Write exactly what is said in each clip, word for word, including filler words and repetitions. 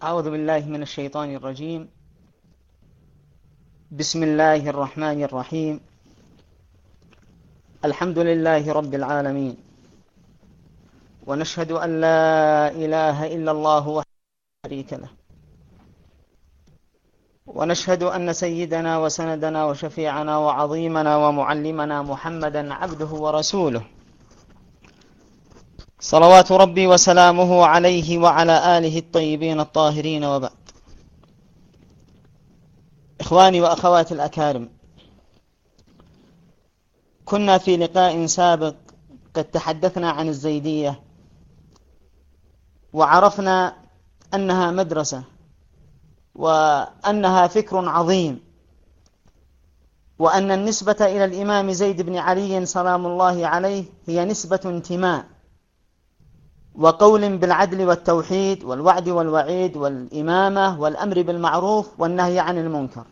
أعوذ بالله من الشيطان الرجيم. بسم الله الرحمن الرحيم. الحمد لله رب العالمين، ونشهد أن لا إله إلا الله وحده لا شريك له، ونشهد أن سيدنا وسندنا وشفيعنا وعظيمنا ومعلمنا محمدا عبده ورسوله، صلوات ربي وسلامه عليه وعلى آله الطيبين الطاهرين، وبعد. إخواني وأخواتي الأكارم، كنا في لقاء سابق قد تحدثنا عن الزيدية، وعرفنا أنها مدرسة، وأنها فكر عظيم، وأن النسبة إلى الإمام زيد بن علي سلام الله عليه هي نسبة انتماء وقول بالعدل والتوحيد والوعد والوعيد والإمامة والأمر بالمعروف والنهي عن المنكر.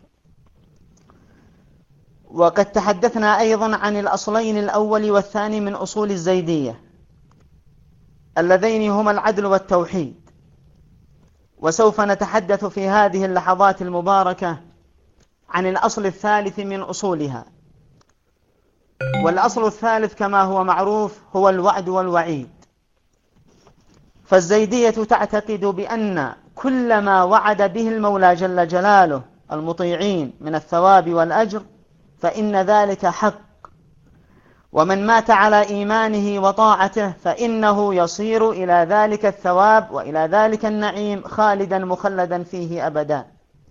وقد تحدثنا أيضا عن الأصلين الأول والثاني من أصول الزيدية، اللذين هما العدل والتوحيد. وسوف نتحدث في هذه اللحظات المباركة عن الأصل الثالث من أصولها، والأصل الثالث كما هو معروف هو الوعد والوعيد. فالزيدية تعتقد بأن كل ما وعد به المولى جل جلاله المطيعين من الثواب والأجر فإن ذلك حق، ومن مات على إيمانه وطاعته فإنه يصير إلى ذلك الثواب وإلى ذلك النعيم خالدا مخلدا فيه أبدا.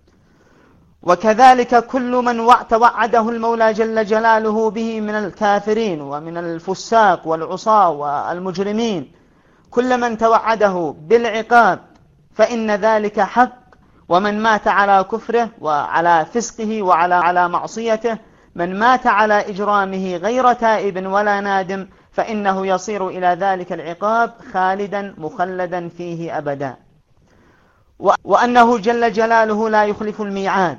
وكذلك كل من توعده المولى جل جلاله به من الكافرين ومن الفساق والعصاة والمجرمين، كل من توعده بالعقاب فإن ذلك حق، ومن مات على كفره وعلى فسقه وعلى على معصيته، من مات على إجرامه غير تائب ولا نادم فإنه يصير إلى ذلك العقاب خالدا مخلدا فيه أبدا. وأنه جل جلاله لا يخلف الميعاد،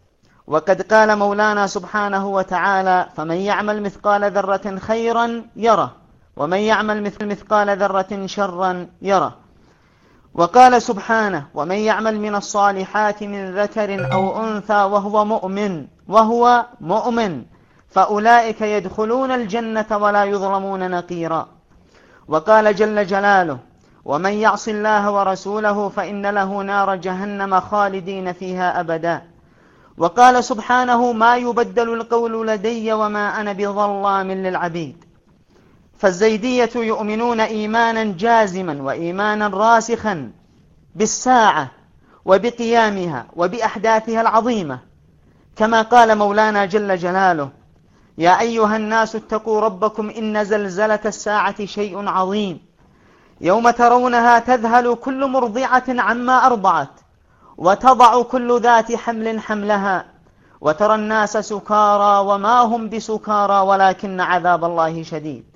وقد قال مولانا سبحانه وتعالى: فمن يعمل مثقال ذرة خيرا يره، ومن يعمل مثل مثقال ذرة شرا يره. وقال سبحانه: ومن يعمل من الصالحات من ذكر أو أنثى وهو مؤمن وهو مؤمن فأولئك يدخلون الجنة ولا يظلمون نقيرا. وقال جل جلاله: ومن يعص الله ورسوله فإن له نار جهنم خالدين فيها أبدا. وقال سبحانه: ما يبدل القول لدي وما أنا بظلام للعبيد. فالزيدية يؤمنون إيمانا جازما وإيمانا راسخا بالساعة وبقيامها وبأحداثها العظيمة، كما قال مولانا جل جلاله: يا أيها الناس اتقوا ربكم إن زلزلة الساعة شيء عظيم، يوم ترونها تذهل كل مرضعة عما أرضعت وتضع كل ذات حمل حملها وترى الناس سكارى وما هم بسكارى ولكن عذاب الله شديد.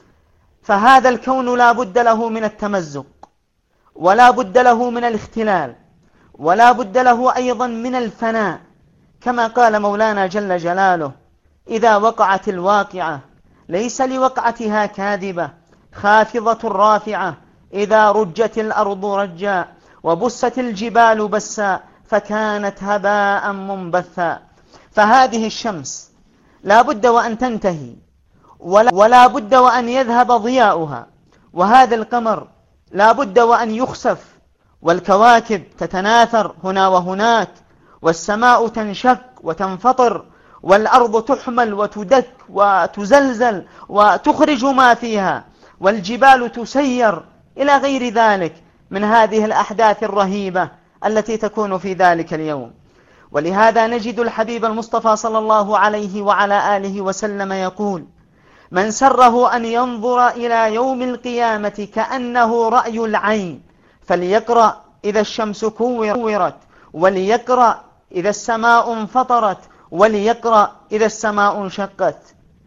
فهذا الكون لا بد له من التمزق، ولا بد له من الاختلال، ولا بد له أيضا من الفناء، كما قال مولانا جل جلاله: إذا وقعت الواقعة ليس لوقعتها كاذبة خافضة رافعة، إذا رجت الأرض رجا وبست الجبال بسا فكانت هباء منبثا. فهذه الشمس لا بد وأن تنتهي، ولا, ولا بد وأن يذهب ضياؤها، وهذا القمر لا بد وأن يخسف، والكواكب تتناثر هنا وهناك، والسماء تنشق وتنفطر، والأرض تحمل وتدك وتزلزل وتخرج ما فيها، والجبال تسير إلى غير ذلك من هذه الأحداث الرهيبة التي تكون في ذلك اليوم. ولهذا نجد الحبيب المصطفى صلى الله عليه وعلى آله وسلم يقول: من سره أن ينظر إلى يوم القيامة كأنه رأي العين فليقرأ إذا الشمس كورت، وليقرأ إذا السماء انفطرت، وليقرأ إذا السماء انشقت.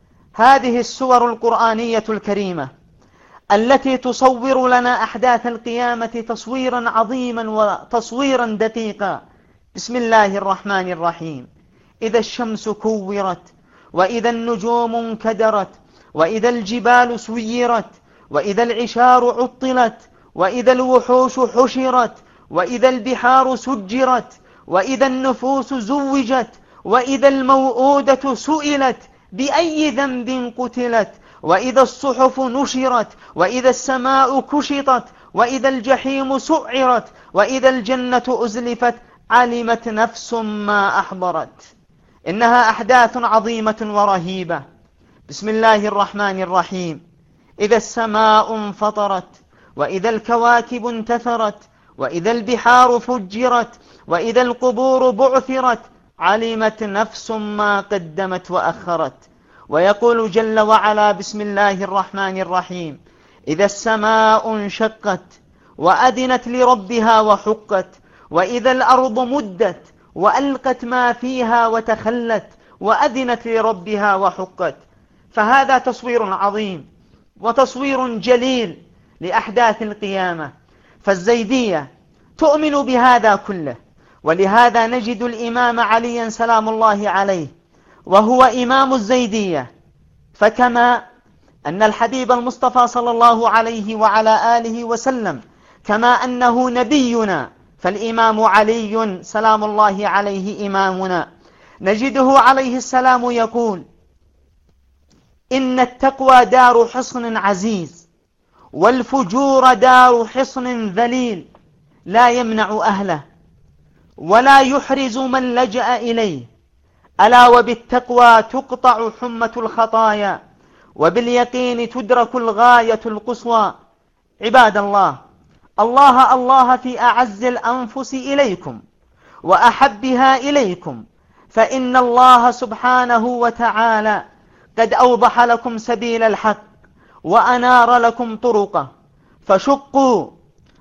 هذه السور القرآنية الكريمة التي تصور لنا أحداث القيامة تصويرا عظيما وتصويرا دقيقا. بسم الله الرحمن الرحيم: إذا الشمس كورت، وإذا النجوم انكدرت، وإذا الجبال سيرت، وإذا العشار عطلت، وإذا الوحوش حشرت، وإذا البحار سجرت، وإذا النفوس زوجت، وإذا الموءودة سئلت بأي ذنب قتلت، وإذا الصحف نشرت، وإذا السماء كشطت، وإذا الجحيم سعرت، وإذا الجنة أزلفت، علمت نفس ما أحضرت. إنها أحداث عظيمة ورهيبة. بسم الله الرحمن الرحيم. إذا السماء انفطرت، وإذا الكواكب انتثرت، وإذا البحار فجرت، وإذا القبور بعثرت، علمت نفس ما قدمت وأخرت. ويقول جل وعلا: بسم الله الرحمن الرحيم. إذا السماء انشقت وأذنت لربها وحقت، وإذا الأرض مدت وألقت ما فيها وتخلت، وأذنت لربها وحقت. فهذا تصوير عظيم وتصوير جليل لأحداث القيامة، فالزيدية تؤمن بهذا كله. ولهذا نجد الإمام عليا سلام الله عليه وهو إمام الزيدية، فكما أن الحبيب المصطفى صلى الله عليه وعلى آله وسلم كما أنه نبينا، فالإمام علي سلام الله عليه إمامنا. نجده عليه السلام يقول: إن التقوى دار حصن عزيز، والفجور دار حصن ذليل، لا يمنع أهله ولا يحرز من لجأ إليه. ألا وبالتقوى تقطع حمة الخطايا، وباليقين تدرك الغاية القصوى. عباد الله، الله الله في أعز الأنفس إليكم وأحبها إليكم، فإن الله سبحانه وتعالى قد أوضح لكم سبيل الحق وأنار لكم طرقه، فشقوا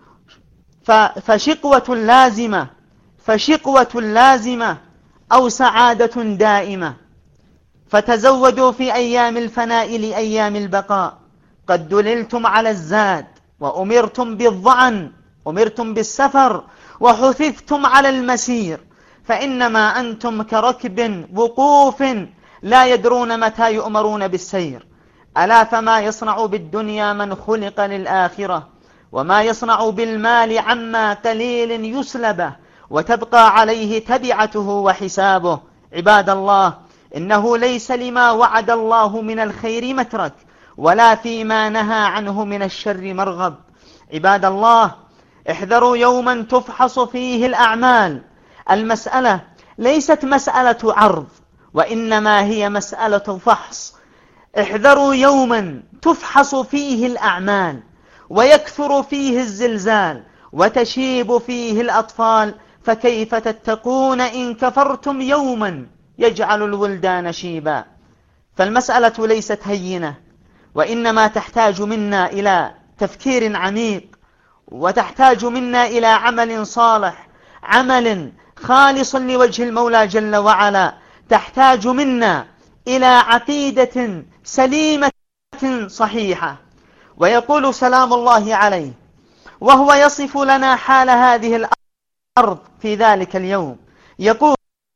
فشقوة لازمة فشقوة لازمة أو سعادة دائمة. فتزودوا في أيام الفناء لأيام البقاء. قد دللتم على الزاد، وأمرتم بالظعن، أمرتم بالسفر، وحثثتم على المسير، فإنما أنتم كركب وقوف لا يدرون متى يؤمرون بالسير. ألا فما يصنع بالدنيا من خلق للآخرة، وما يصنع بالمال عما قليل يسلبه وتبقى عليه تبعته وحسابه. عباد الله، إنه ليس لما وعد الله من الخير مترك، ولا فيما نهى عنه من الشر مرغب. عباد الله، احذروا يوما تفحص فيه الأعمال. المسألة ليست مسألة عرض، وإنما هي مسألة فحص. احذروا يوما تفحص فيه الأعمال، ويكثر فيه الزلزال، وتشيب فيه الأطفال، فكيف تتقون إن كفرتم يوما يجعل الولدان شيبا. فالمسألة ليست هينة، وإنما تحتاج منا إلى تفكير عميق، وتحتاج منا إلى عمل صالح، عمل خالص لوجه المولى جل وعلا. تحتاج منا إلى عقيدة سليمة صحيحة. ويقول سلام الله عليه وهو يصف لنا حال هذه الأرض في ذلك اليوم، يقول: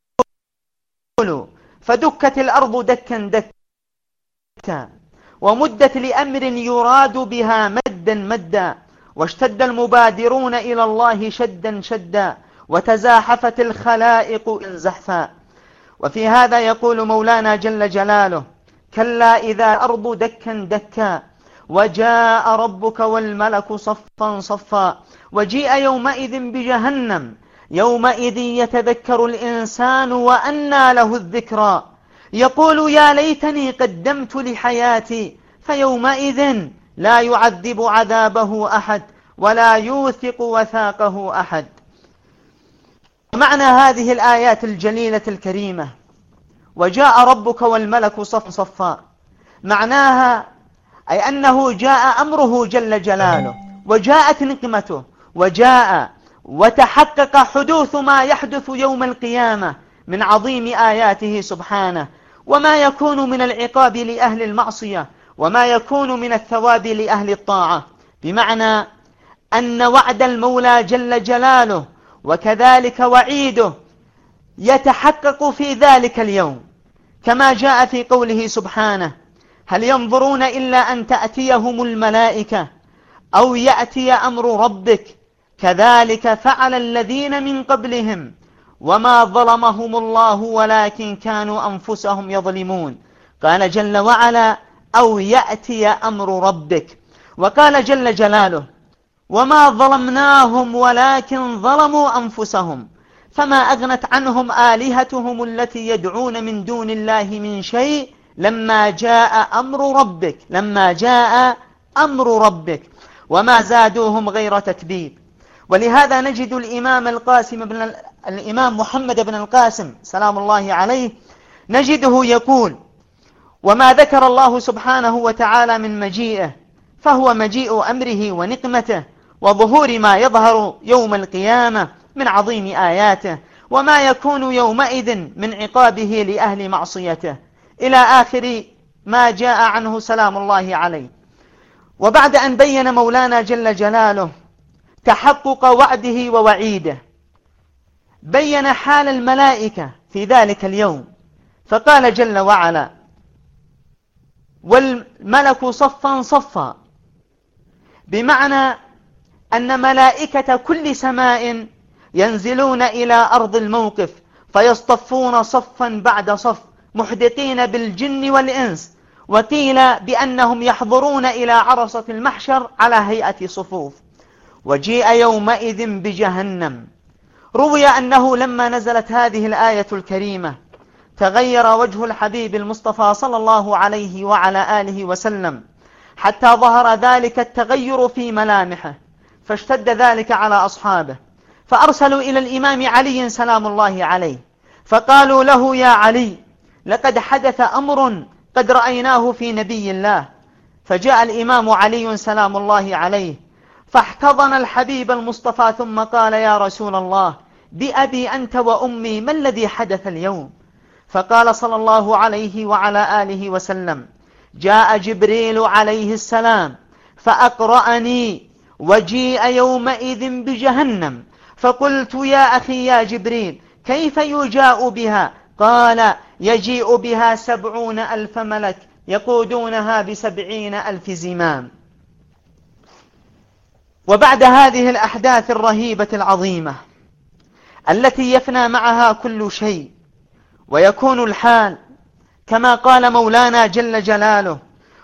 فدكت الأرض دكا دكا، ومدت لأمر يراد بها مدا مدا، واشتد المبادرون إلى الله شدا شدا، وتزاحفت الخلائق زحفا. وفي هذا يقول مولانا جل جلاله: كلا إذا الأرض دكا دكا، وجاء ربك والملك صفا صفا، وجيء يومئذ بجهنم، يومئذ يتذكر الإنسان وأنى له الذكرى، يقول يا ليتني قدمت لحياتي، فيومئذ لا يعذب عذابه أحد ولا يوثق وثاقه أحد. معنى هذه الآيات الجليلة الكريمة: وجاء ربك والملك صفا صفا، معناها أي أنه جاء أمره جل جلاله، وجاءت نقمته، وجاء وتحقق حدوث ما يحدث يوم القيامة من عظيم آياته سبحانه، وما يكون من العقاب لأهل المعصية، وما يكون من الثواب لأهل الطاعة. بمعنى أن وعد المولى جل جلاله وكذلك وعيده يتحقق في ذلك اليوم، كما جاء في قوله سبحانه: هل ينظرون إلا أن تأتيهم الملائكة أو يأتي أمر ربك، كذلك فعل الذين من قبلهم وما ظلمهم الله ولكن كانوا أنفسهم يظلمون. قال جل وعلا أو يأتي أمر ربك. وقال جل جلاله وما ظلمناهم ولكن ظلموا أنفسهم فما أغنت عنهم آلهتهم التي يدعون من دون الله من شيء لما جاء أمر ربك لما جاء أمر ربك وما زادوهم غير تتبيب. ولهذا نجد الإمام القاسم بن ال... الإمام محمد بن القاسم سلام الله عليه نجده يقول وما ذكر الله سبحانه وتعالى من مجيئه فهو مجيء أمره ونقمته وظهور ما يظهر يوم القيامة من عظيم آياته وما يكون يومئذ من عقابه لأهل معصيته إلى آخر ما جاء عنه سلام الله عليه. وبعد أن بين مولانا جل جلاله تحقق وعده ووعيده بين حال الملائكة في ذلك اليوم فقال جل وعلا والملك صفا صفا، بمعنى أن ملائكة كل سماء ينزلون إلى أرض الموقف فيصطفون صفا بعد صف محدقين بالجن والإنس، وقيل بأنهم يحضرون إلى عرصة المحشر على هيئة صفوف. وجيء يومئذ بجهنم. روي أنه لما نزلت هذه الآية الكريمة تغير وجه الحبيب المصطفى صلى الله عليه وعلى آله وسلم حتى ظهر ذلك التغير في ملامحه، فاشتد ذلك على أصحابه فأرسلوا إلى الإمام علي سلام الله عليه فقالوا له يا علي لقد حدث أمر قد رأيناه في نبي الله. فجاء الإمام علي سلام الله عليه فاحتضن الحبيب المصطفى ثم قال يا رسول الله بأبي أنت وأمي ما الذي حدث اليوم؟ فقال صلى الله عليه وعلى آله وسلم جاء جبريل عليه السلام فأقرأني وجيء يومئذ بجهنم فقلت يا أخي يا جبريل كيف يجاء بها؟ قال يجيء بها سبعون ألف ملك يقودونها بسبعين ألف زمام. وبعد هذه الأحداث الرهيبة العظيمة التي يفنى معها كل شيء ويكون الحال كما قال مولانا جل جلاله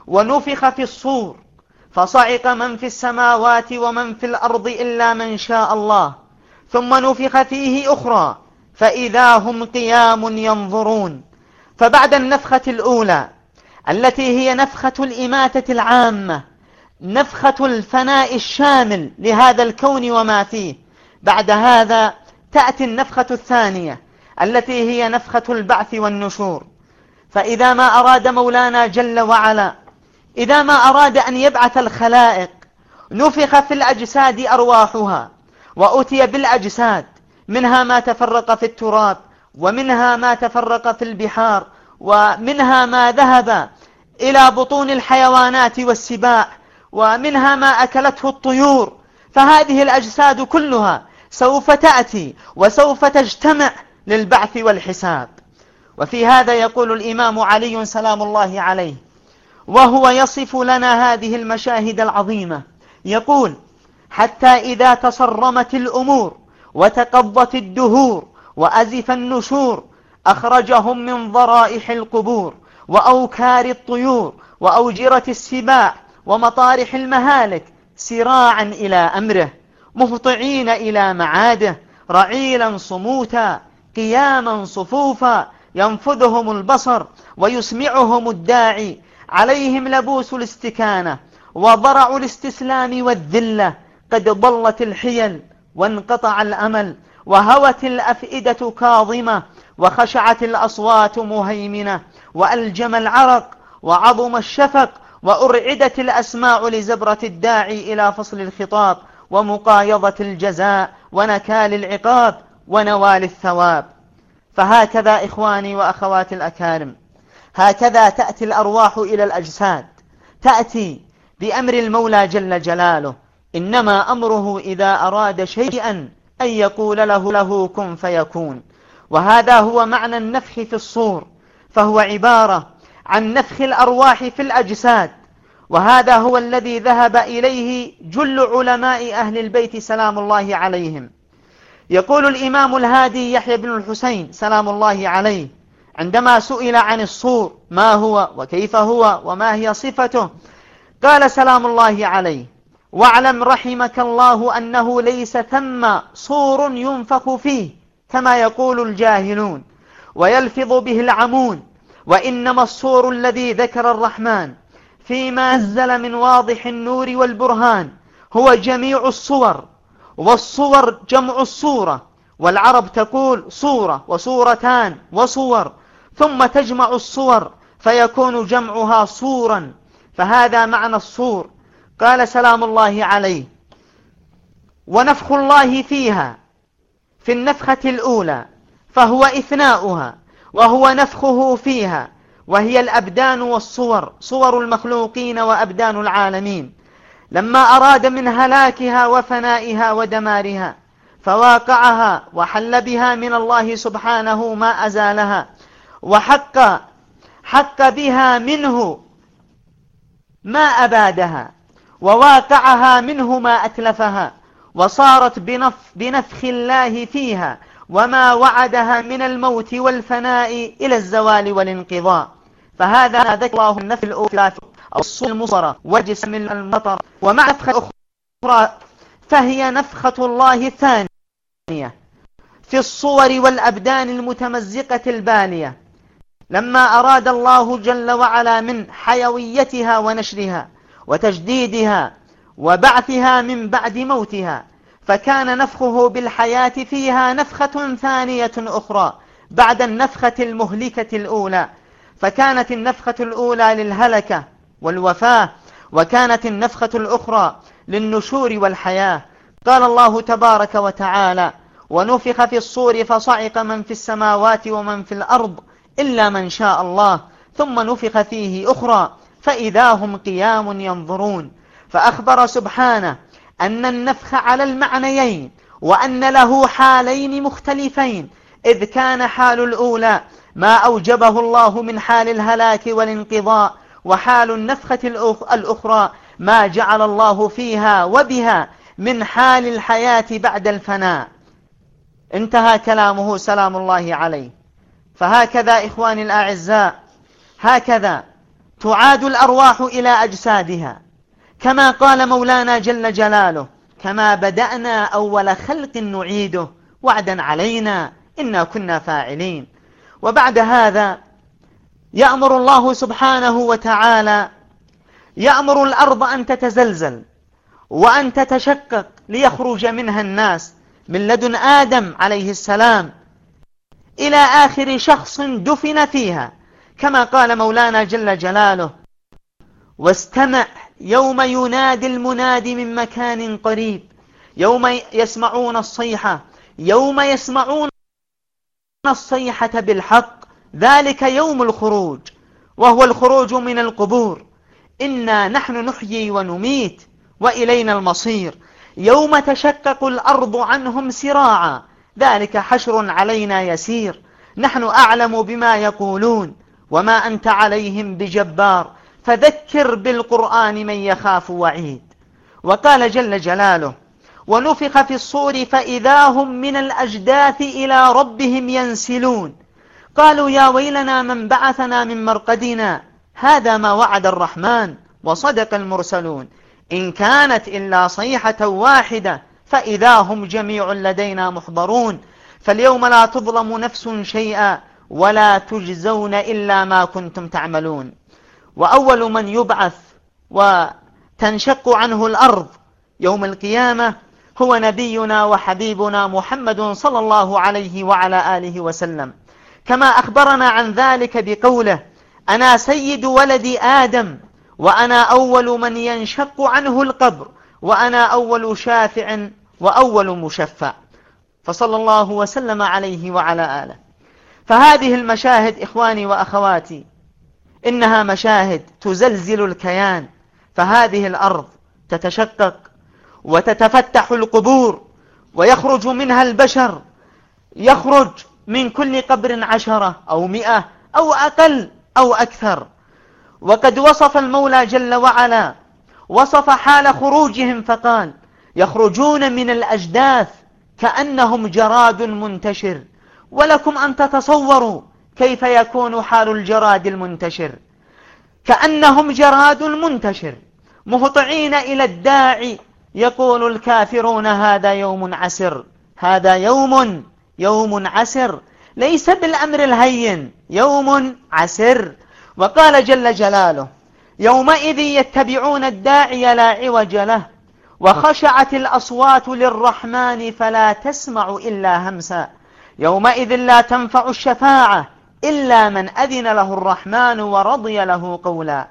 ونفخ في الصور فصعق من في السماوات ومن في الأرض إلا من شاء الله ثم نفخ فيه أخرى فإذا هم قيام ينظرون. فبعد النفخة الأولى التي هي نفخة الإماتة العامة نفخة الفناء الشامل لهذا الكون وما فيه، بعد هذا تأتي النفخة الثانية التي هي نفخة البعث والنشور. فإذا ما أراد مولانا جل وعلا إذا ما أراد أن يبعث الخلائق نفخ في الأجساد أرواحها وأتي بالأجساد منها ما تفرق في التراب ومنها ما تفرق في البحار ومنها ما ذهب إلى بطون الحيوانات والسباع ومنها ما أكلته الطيور. فهذه الأجساد كلها سوف تأتي وسوف تجتمع للبعث والحساب. وفي هذا يقول الإمام علي سلام الله عليه وهو يصف لنا هذه المشاهد العظيمة يقول حتى إذا تصرمت الأمور وتقضت الدهور وأزف النشور أخرجهم من ضرائح القبور وأوكار الطيور وأوجرة السباع ومطارح المهالك سراعا إلى أمره مهطعين إلى معاده رعيلا صموتا قياما صفوفا ينفذهم البصر ويسمعهم الداعي عليهم لبوس الاستكانة وضرع الاستسلام والذلة قد ضلت الحيل وانقطع الأمل وهوت الأفئدة كاظمة وخشعت الأصوات مهيمنة وألجم العرق وعظم الشفق وأرعدت الأسماع لزبرة الداعي إلى فصل الخطاب ومقايضة الجزاء ونكال العقاب ونوال الثواب. فهكذا إخواني وأخواتي الأكارم هكذا تأتي الأرواح إلى الأجساد تأتي بأمر المولى جل جلاله إنما أمره إذا أراد شيئا أن يقول له له كن فيكون. وهذا هو معنى النفخ في الصور، فهو عبارة عن نفخ الأرواح في الأجساد وهذا هو الذي ذهب إليه جل علماء أهل البيت سلام الله عليهم. يقول الإمام الهادي يحيى بن الحسين سلام الله عليه عندما سئل عن الصور ما هو وكيف هو وما هي صفته، قال سلام الله عليه: واعلم رحمك الله أنه ليس ثم صور ينفخ فيه كما يقول الجاهلون ويلفظ به العمون، وإنما الصور الذي ذكر الرحمن فيما نزل من واضح النور والبرهان هو جميع الصور، والصور جمع الصورة، والعرب تقول صورة وصورتان وصور، ثم تجمع الصور فيكون جمعها صورا، فهذا معنى الصور. قال سلام الله عليه: ونفخ الله فيها في النفخة الأولى فهو إثناؤها وهو نفخه فيها، وهي الأبدان والصور، صور المخلوقين وأبدان العالمين، لما أراد من هلاكها وفنائها ودمارها فواقعها وحل بها من الله سبحانه ما أزالها، وحق حق بها منه ما أبادها، وواقعها منه ما أتلفها، وصارت بنف بنفخ الله فيها وما وعدها من الموت والفناء إلى الزوال والانقضاء. فهذا ذكر الله النفخ الأولى أو الصور المصرة وجسم المطر، ومع نفخة أخرى فهي نفخة الله الثانية في الصور والأبدان المتمزقة البالية، لما أراد الله جل وعلا من حيويتها ونشرها وتجديدها وبعثها من بعد موتها، فكان نفخه بالحياة فيها نفخة ثانية أخرى بعد النفخة المهلكة الأولى، فكانت النفخة الأولى للهلكة والوفاة، وكانت النفخة الأخرى للنشور والحياة. قال الله تبارك وتعالى: ونفخ في الصور فصعق من في السماوات ومن في الأرض إلا من شاء الله ثم نفخ فيه أخرى فإذا هم قيام ينظرون. فأخبر سبحانه أن النفخ على المعنيين، وأن له حالين مختلفين، إذ كان حال الأولى ما أوجبه الله من حال الهلاك والانقضاء، وحال النفخة الأخرى ما جعل الله فيها وبها من حال الحياة بعد الفناء. انتهى كلامه سلام الله عليه. فهكذا إخواني الأعزاء، هكذا تعاد الأرواح إلى أجسادها، كما قال مولانا جل جلاله: كما بدأنا أول خلق نعيده وعدا علينا إنا كنا فاعلين. وبعد هذا يأمر الله سبحانه وتعالى يأمر الأرض أن تتزلزل وأن تتشقق ليخرج منها الناس من لدن آدم عليه السلام إلى آخر شخص دفن فيها، كما قال مولانا جل جلاله: واستمع يوم ينادي المنادي من مكان قريب يوم يسمعون الصيحة يوم يسمعون الصيحة بالحق ذلك يوم الخروج، وهو الخروج من القبور. إنا نحن نحيي ونميت وإلينا المصير. يوم تشقق الأرض عنهم سراعا ذلك حشر علينا يسير. نحن أعلم بما يقولون وما أنت عليهم بجبار فذكر بالقرآن من يخاف وعيد. وقال جل جلاله: ونفخ في الصور فإذا هم من الأجداث إلى ربهم ينسلون. قالوا يا ويلنا من بعثنا من مرقدنا هذا ما وعد الرحمن وصدق المرسلون إن كانت إلا صيحة واحدة فإذا هم جميع لدينا محضرون. فاليوم لا تظلم نفس شيئا ولا تجزون إلا ما كنتم تعملون. وأول من يبعث وتنشق عنه الأرض يوم القيامة هو نبينا وحبيبنا محمد صلى الله عليه وعلى آله وسلم، كما أخبرنا عن ذلك بقوله: أنا سيد ولد آدم وأنا أول من ينشق عنه القبر وأنا أول شافع وأول مشفع. فصلى الله وسلم عليه وعلى آله. فهذه المشاهد إخواني وأخواتي إنها مشاهد تزلزل الكيان، فهذه الأرض تتشقق وتتفتح القبور ويخرج منها البشر، يخرج من كل قبر عشرة أو مئة أو أقل أو أكثر، وقد وصف المولى جل وعلا وصف حال خروجهم فقال: يخرجون من الأجداث كأنهم جراد منتشر. ولكم أن تتصوروا كيف يكون حال الجراد المنتشر، كأنهم جراد منتشر مهطعين إلى الداعي، يقول الكافرون: هذا يوم عسر، هذا يوم يوم عسر، ليس بالأمر الهين، يوم عسر. وقال جل جلاله: يومئذ يتبعون الداعي لا عوج له وخشعت الأصوات للرحمن فلا تسمع إلا همسا، يومئذ لا تنفع الشفاعة إلا من أذن له الرحمن ورضي له قولا.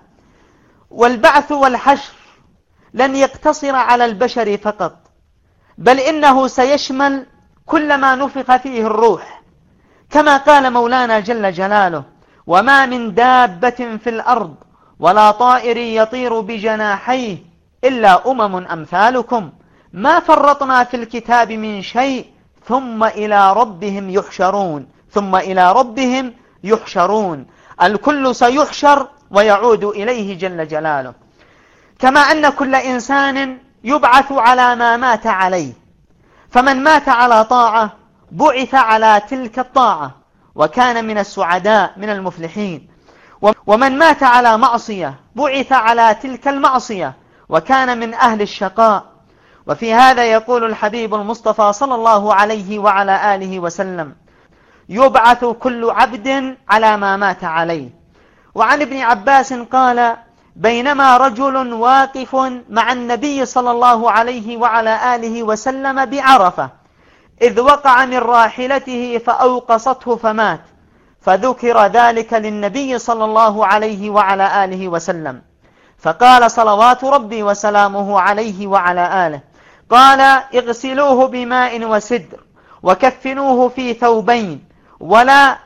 والبعث والحشر لن يقتصر على البشر فقط، بل إنه سيشمل كل ما نفخ فيه الروح، كما قال مولانا جل جلاله: وما من دابة في الأرض ولا طائر يطير بجناحيه إلا أمم أمثالكم ما فرطنا في الكتاب من شيء ثم إلى ربهم يحشرون ثم إلى ربهم يحشرون. الكل سيحشر ويعود إليه جل جلاله. كما أن كل إنسان يبعث على ما مات عليه، فمن مات على طاعة بعث على تلك الطاعة وكان من السعداء من المفلحين، ومن مات على معصية بعث على تلك المعصية وكان من أهل الشقاء. وفي هذا يقول الحبيب المصطفى صلى الله عليه وعلى آله وسلم: يبعث كل عبد على ما مات عليه. وعن ابن عباس قال: بينما رجل واقف مع النبي صلى الله عليه وعلى آله وسلم بعرفة إذ وقع من راحلته فأوقصته فمات، فذكر ذلك للنبي صلى الله عليه وعلى آله وسلم، فقال صلوات ربي وسلامه عليه وعلى آله، قال: اغسلوه بماء وسدر وكفنوه في ثوبين ولا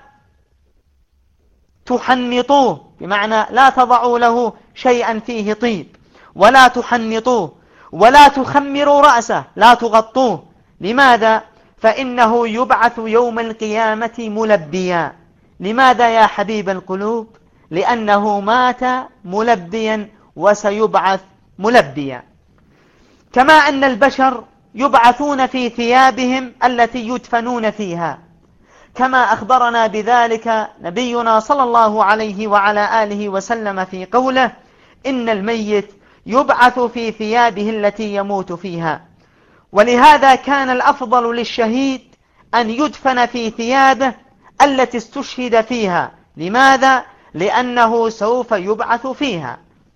تحنطوه، بمعنى لا تضعوا له شيئا فيه طيب، ولا تحنطوه ولا تخمروا رأسه، لا تغطوه. لماذا؟ فإنه يبعث يوم القيامة ملبيا. لماذا يا حبيب القلوب؟ لأنه مات ملبيا وسيبعث ملبيا. كما أن البشر يبعثون في ثيابهم التي يدفنون فيها، كما أخبرنا بذلك نبينا صلى الله عليه وعلى آله وسلم في قوله: إن الميت يبعث في ثيابه التي يموت فيها. ولهذا كان الأفضل للشهيد أن يدفن في ثيابه التي استشهد فيها. لماذا؟ لأنه سوف يبعث فيها.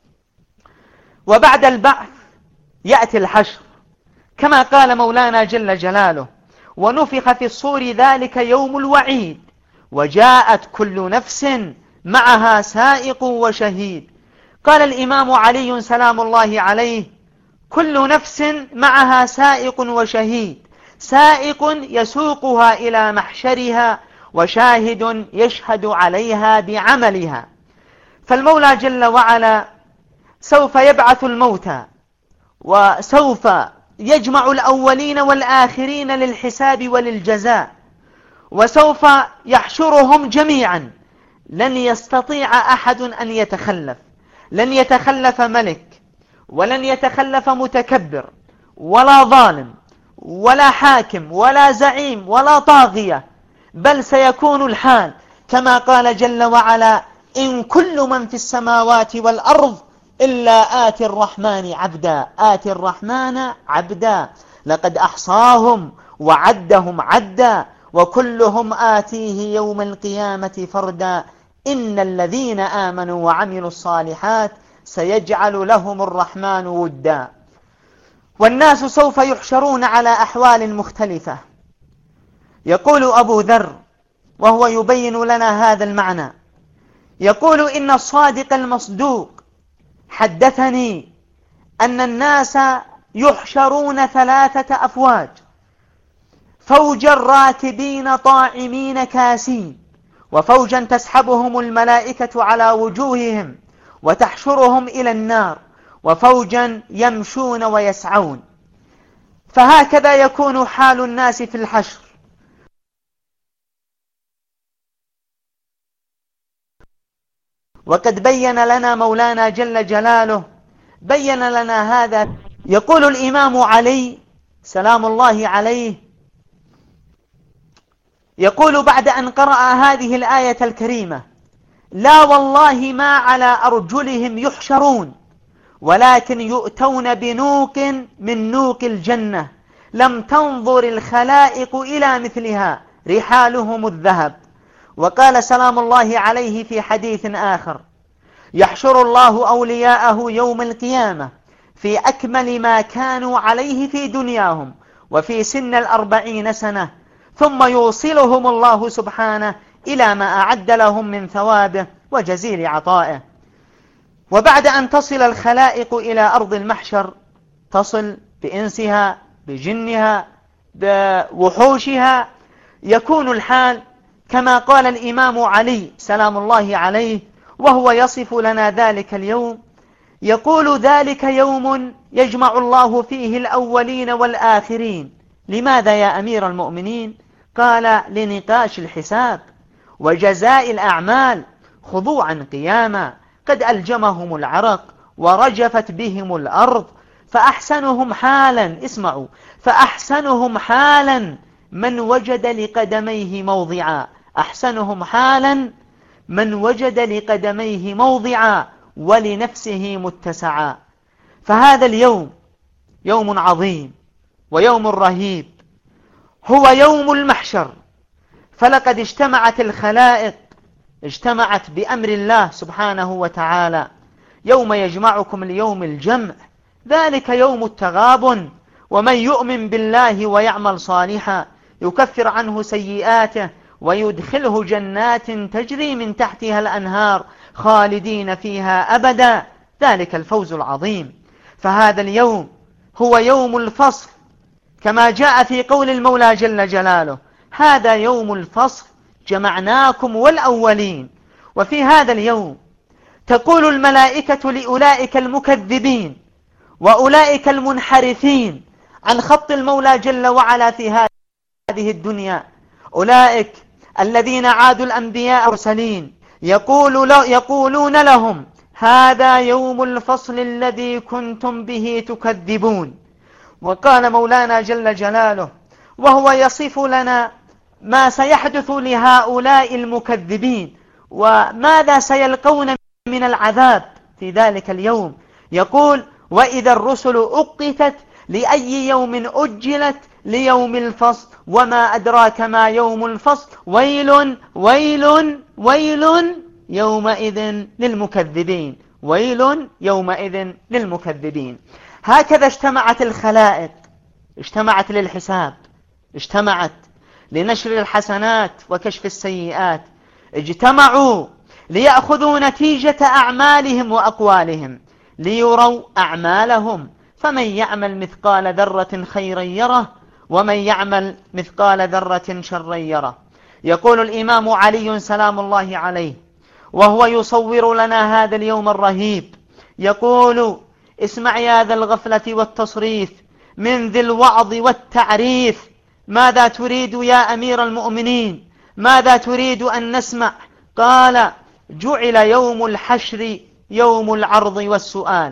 وبعد البعث يأتي الحشر، كما قال مولانا جل جلاله: ونفخ في الصور ذلك يوم الوعيد وجاءت كل نفس معها سائق وشهيد. قال الإمام علي سلام الله عليه: كل نفس معها سائق وشهيد، سائق يسوقها إلى محشرها وشاهد يشهد عليها بعملها. فالمولى جل وعلا سوف يبعث الموتى، وسوف يجمع الأولين والآخرين للحساب وللجزاء، وسوف يحشرهم جميعا. لن يستطيع أحد أن يتخلف، لن يتخلف ملك، ولن يتخلف متكبر، ولا ظالم، ولا حاكم، ولا زعيم، ولا طاغية، بل سيكون الحال كما قال جل وعلا: إن كل من في السماوات والأرض إلا آتي الرحمن عبدا، آتي الرحمن عبدا، لقد أحصاهم وعدهم عدا وكلهم آتيه يوم القيامة فردا، إن الذين آمنوا وعملوا الصالحات سيجعل لهم الرحمن ودا. والناس سوف يحشرون على أحوال مختلفة. يقول أبو ذر وهو يبين لنا هذا المعنى، يقول: إن الصادق المصدوق حدثني أن الناس يحشرون ثلاثة أفواج: فوجا راكبين طاعمين كاسين، وفوجا تسحبهم الملائكة على وجوههم وتحشرهم إلى النار، وفوجا يمشون ويسعون. فهكذا يكون حال الناس في الحشر. وقد بين لنا مولانا جل جلاله، بين لنا هذا. يقول الإمام علي سلام الله عليه، يقول بعد أن قرأ هذه الآية الكريمة: لا والله ما على أرجلهم يحشرون ولكن يؤتون بنوق من نوق الجنة لم تنظر الخلائق إلى مثلها رحالهم الذهب. وقال سلام الله عليه في حديث آخر: يحشر الله أولياءه يوم القيامة في أكمل ما كانوا عليه في دنياهم وفي سن الأربعين سنة، ثم يوصلهم الله سبحانه إلى ما أعد لهم من ثوابه وجزيل عطائه. وبعد أن تصل الخلائق إلى أرض المحشر، تصل بإنسها بجنها بوحوشها، يكون الحال كما قال الإمام علي سلام الله عليه وهو يصف لنا ذلك اليوم، يقول: ذلك يوم يجمع الله فيه الأولين والآخرين. لماذا يا أمير المؤمنين؟ قال: لنقاش الحساب وجزاء الأعمال، خضوعا قياما، قد ألجمهم العرق ورجفت بهم الأرض، فأحسنهم حالا، اسمعوا، فأحسنهم حالا من وجد لقدميه موضعا، أحسنهم حالا من وجد لقدميه موضعا ولنفسه متسعا. فهذا اليوم يوم عظيم ويوم رهيب، هو يوم المحشر. فلقد اجتمعت الخلائق، اجتمعت بأمر الله سبحانه وتعالى. يوم يجمعكم ليوم الجمع، ذلك يوم التغابن. ومن يؤمن بالله ويعمل صالحا يكفر عنه سيئاته ويدخله جنات تجري من تحتها الأنهار خالدين فيها أبدا، ذلك الفوز العظيم. فهذا اليوم هو يوم الفصل، كما جاء في قول المولى جل جلاله: هذا يوم الفصل جمعناكم والأولين. وفي هذا اليوم تقول الملائكة لأولئك المكذبين وأولئك المنحرفين عن خط المولى جل وعلا في هذه الدنيا، أولئك الذين عادوا الأنبياء المرسلين، يقول يقولون لهم: هذا يوم الفصل الذي كنتم به تكذبون. وقال مولانا جل جلاله وهو يصف لنا ما سيحدث لهؤلاء المكذبين وماذا سيلقون من العذاب في ذلك اليوم، يقول: وإذا الرسل أقتت لأي يوم أجلت ليوم الفصل وما أدراك ما يوم الفصل ويل ويل ويل يومئذ للمكذبين، ويل يومئذ للمكذبين. هكذا اجتمعت الخلائق، اجتمعت للحساب، اجتمعت لنشر الحسنات وكشف السيئات، اجتمعوا ليأخذوا نتيجة أعمالهم وأقوالهم، ليروا أعمالهم. فمن يعمل مثقال ذرة خيرا يره ومن يعمل مثقال ذرة شرا يره. يقول الإمام علي سلام الله عليه وهو يصور لنا هذا اليوم الرهيب، يقول: اسمع يا ذا الغفلة والتصريف من ذي الوعظ والتعريف، ماذا تريد يا أمير المؤمنين؟ ماذا تريد أن نسمع؟ قال: جعل يوم الحشر يوم العرض والسؤال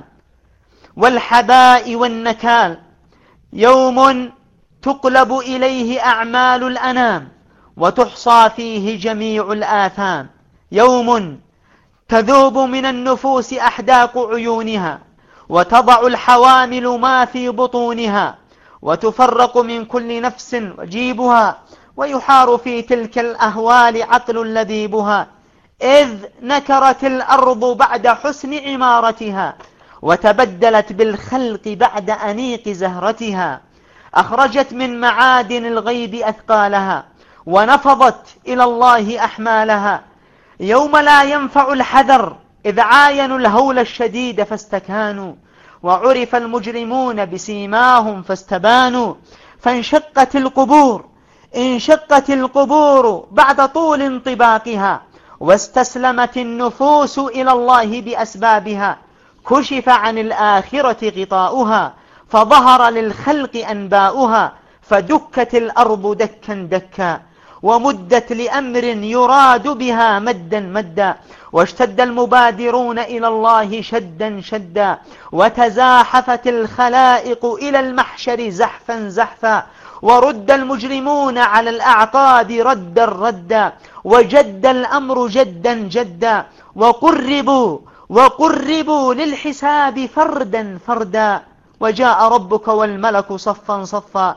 والحباء والنكال، يوم تقلب إليه أعمال الأنام وتحصى فيه جميع الآثام، يوم تذوب من النفوس أحداق عيونها وتضع الحوامل ما في بطونها وتفرق من كل نفس وجيبها ويحار في تلك الأهوال عقل لذيبها، إذ نكرت الأرض بعد حسن عمارتها وتبدلت بالخلق بعد أنيق زهرتها، أخرجت من معادن الغيب أثقالها ونفضت إلى الله أحمالها، يوم لا ينفع الحذر إذ عاينوا الهول الشديد فاستكانوا وعرف المجرمون بسيماهم فاستبانوا، فانشقت القبور انشقت القبور بعد طول انطباقها واستسلمت النفوس إلى الله بأسبابها، كشف عن الآخرة غطاؤها فظهر للخلق أنباؤها، فدكت الأرض دكا دكا ومدت لأمر يراد بها مدا مدا، واشتد المبادرون إلى الله شدا شدا، وتزاحفت الخلائق إلى المحشر زحفا زحفا، ورد المجرمون على الأعقاب ردا ردا، وجد الأمر جدا جدا، وقربوا وقربوا للحساب فردا فردا، وجاء ربك والملك صفا صفا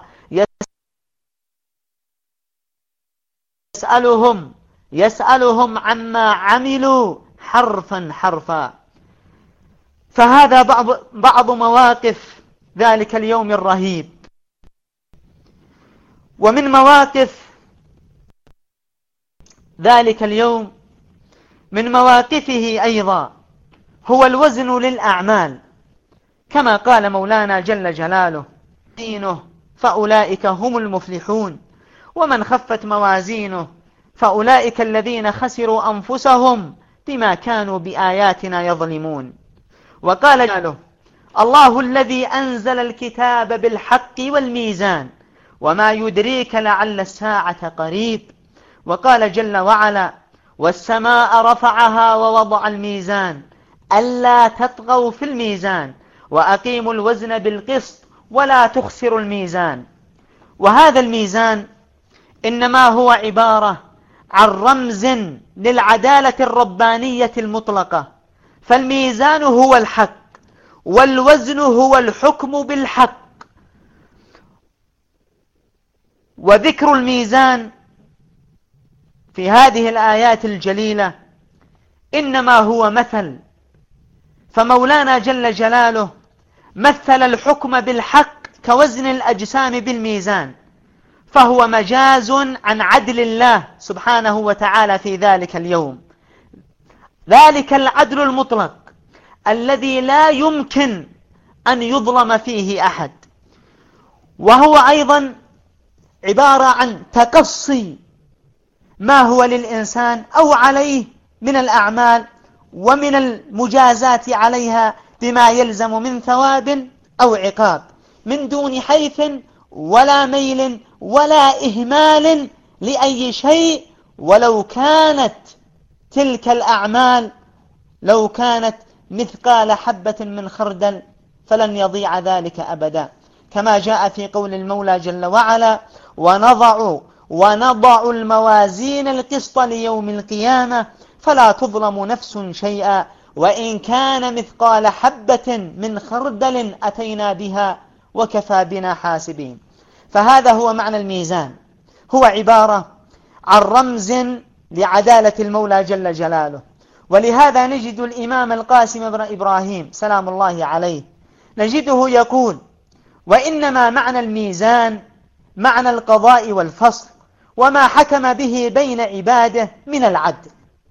يسألهم يسألهم عما عملوا حرفا حرفا. فهذا بعض بعض مواقف ذلك اليوم الرهيب. ومن مواقف ذلك اليوم، من مواقفه أيضا، هو الوزن للأعمال، كما قال مولانا جل جلاله: فأولئك هم المفلحون، ومن خفت موازينه فأولئك الذين خسروا أنفسهم بما كانوا بآياتنا يظلمون. وقال جلاله: الله الذي أنزل الكتاب بالحق والميزان وما يدريك لعل الساعة قريب. وقال جل وعلا: والسماء رفعها ووضع الميزان ألا تطغوا في الميزان وأقيموا الوزن بالقسط ولا تخسروا الميزان. وهذا الميزان إنما هو عبارة عن رمز للعدالة الربانية المطلقة، فالميزان هو الحق، والوزن هو الحكم بالحق. وذكر الميزان في هذه الآيات الجليلة إنما هو مثل، فمولانا جل جلاله مثل الحكم بالحق كوزن الأجسام بالميزان، فهو مجاز عن عدل الله سبحانه وتعالى في ذلك اليوم، ذلك العدل المطلق الذي لا يمكن أن يظلم فيه أحد. وهو أيضا عبارة عن تقصي ما هو للإنسان أو عليه من الأعمال ومن المجازات عليها بما يلزم من ثواب أو عقاب، من دون حيث ولا ميل ولا إهمال لأي شيء، ولو كانت تلك الأعمال لو كانت مثقال حبة من خردل فلن يضيع ذلك أبدا، كما جاء في قول المولى جل وعلا: ونضع ونضع الموازين القسط ليوم القيامة فلا تظلم نفس شيئا وإن كان مثقال حبة من خردل أتينا بها وكفى بنا حاسبين. فهذا هو معنى الميزان، هو عبارة عن رمز لعدالة المولى جل جلاله. ولهذا نجد الإمام القاسم بن إبراهيم سلام الله عليه نجده يقول: وإنما معنى الميزان معنى القضاء والفصل وما حكم به بين عباده من العدل،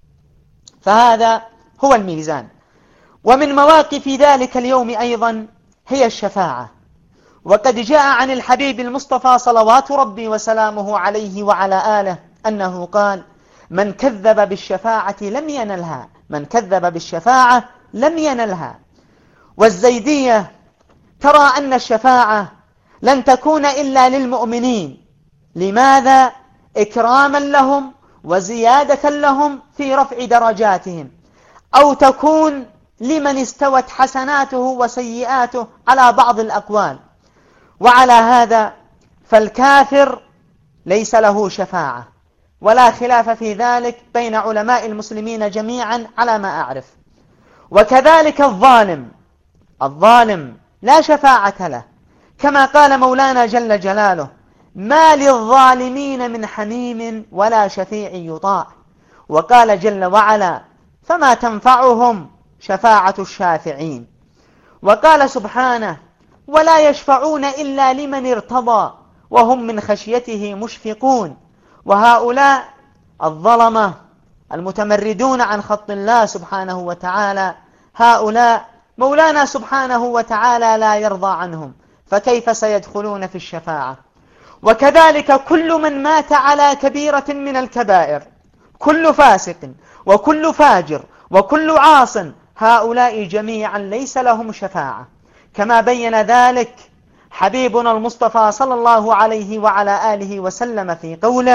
فهذا هو الميزان. ومن مواقف ذلك اليوم أيضا هي الشفاعة. وقد جاء عن الحبيب المصطفى صلوات ربي وسلامه عليه وعلى آله أنه قال: من كذب بالشفاعة لم ينلها، من كذب بالشفاعة لم ينلها. والزيدية ترى أن الشفاعة لن تكون إلا للمؤمنين. لماذا؟ إكراما لهم وزيادة لهم في رفع درجاتهم، أو تكون لمن استوت حسناته وسيئاته على بعض الأقوال. وعلى هذا فالكافر ليس له شفاعة، ولا خلاف في ذلك بين علماء المسلمين جميعا على ما أعرف. وكذلك الظالم، الظالم لا شفاعة له، كما قال مولانا جل جلاله: ما للظالمين من حميم ولا شفيع يطاع. وقال جل وعلا: فما تنفعهم شفاعة الشافعين. وقال سبحانه: ولا يشفعون إلا لمن ارتضى وهم من خشيته مشفقون. وهؤلاء الظلمة المتمردون عن خط الله سبحانه وتعالى، هؤلاء مولانا سبحانه وتعالى لا يرضى عنهم، فكيف سيدخلون في الشفاعة؟ وكذلك كل من مات على كبيرة من الكبائر، كل فاسق وكل فاجر وكل عاص، هؤلاء جميعا ليس لهم شفاعة، كما بين ذلك حبيبنا المصطفى صلى الله عليه وعلى آله وسلم في قوله: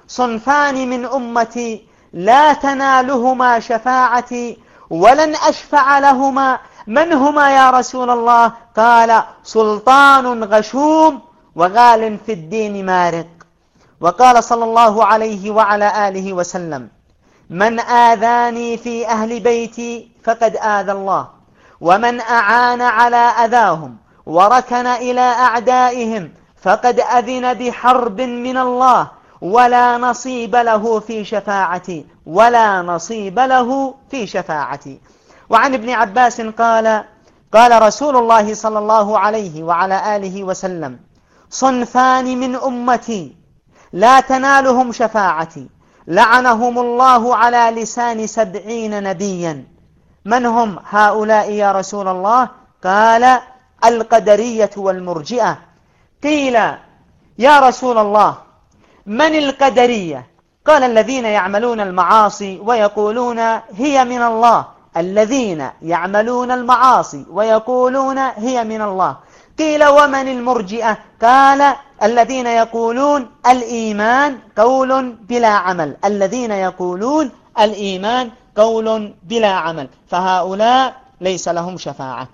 صنفان من أمتي لا تنالهما شفاعتي ولن أشفع لهما. من هما يا رسول الله؟ قال: سلطان غشوم وغال في الدين مارق. وقال صلى الله عليه وعلى آله وسلم: من آذاني في أهل بيتي فقد آذى الله، ومن أعان على أذاهم وركن إلى أعدائهم فقد أذن بحرب من الله، ولا نصيب له في شفاعتي ولا نصيب له في شفاعتي. وعن ابن عباس قال: قال رسول الله صلى الله عليه وعلى آله وسلم: صنفان من أمتي لا تنالهم شفاعتي لعنهم الله على لسان سبعين نبيا. من هم هؤلاء يا رسول الله؟ قال: القدرية والمرجئة. قيل: يا رسول الله من القدرية؟ قال: الذين يعملون المعاصي ويقولون هي من الله. الذين يعملون المعاصي ويقولون هي من الله. قيل: ومن المرجئة؟ قال: الذين يقولون الإيمان قول بلا عمل. الذين يقولون الإيمان قول بلا عمل، فهؤلاء ليس لهم شفاعة.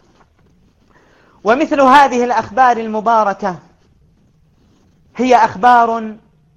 ومثل هذه الأخبار المباركة هي أخبار